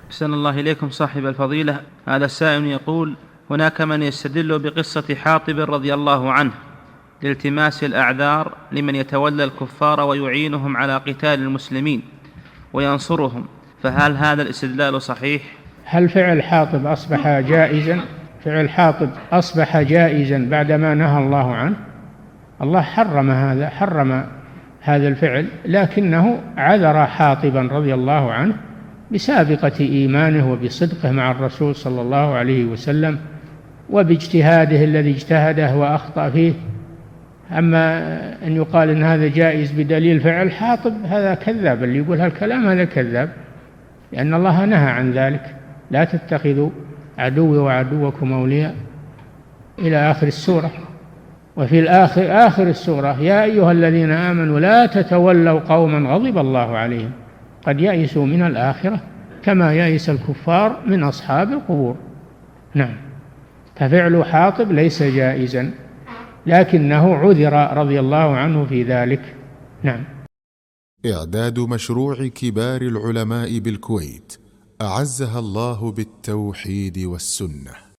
أحسن الله إليكم صاحب الفضيلة. هذا السائل يقول: هناك من يستدل بقصة حاطب رضي الله عنه لالتماس الأعذار لمن يتولى الكفار ويعينهم على قتال المسلمين وينصرهم، فهل هذا الاستدلال صحيح؟ هل فعل حاطب أصبح جائزا؟ فعل حاطب أصبح جائزا بعدما نهى الله عنه؟ الله حرم هذا الفعل، لكنه عذر حاطبا رضي الله عنه بسابقة إيمانه وبصدقه مع الرسول صلى الله عليه وسلم وباجتهاده الذي اجتهده وأخطأ فيه. أما أن يقال إن هذا جائز بدليل فعل حاطب هذا كذاب، اللي يقول هالكلام هذا كذاب، لأن الله نهى عن ذلك: لا تتخذوا عدوي وعدوكم أولياء، إلى آخر السورة. وفي آخر السورة: يا أيها الذين آمنوا لا تتولوا قوما غضب الله عليهم قد يئسوا من الآخرة كما يئس الكفار من أصحاب القبور. نعم، ففعل حاطب ليس جائزا، لكنه عذر رضي الله عنه في ذلك. نعم. إعداد مشروع كبار العلماء بالكويت أعزها الله بالتوحيد والسنة.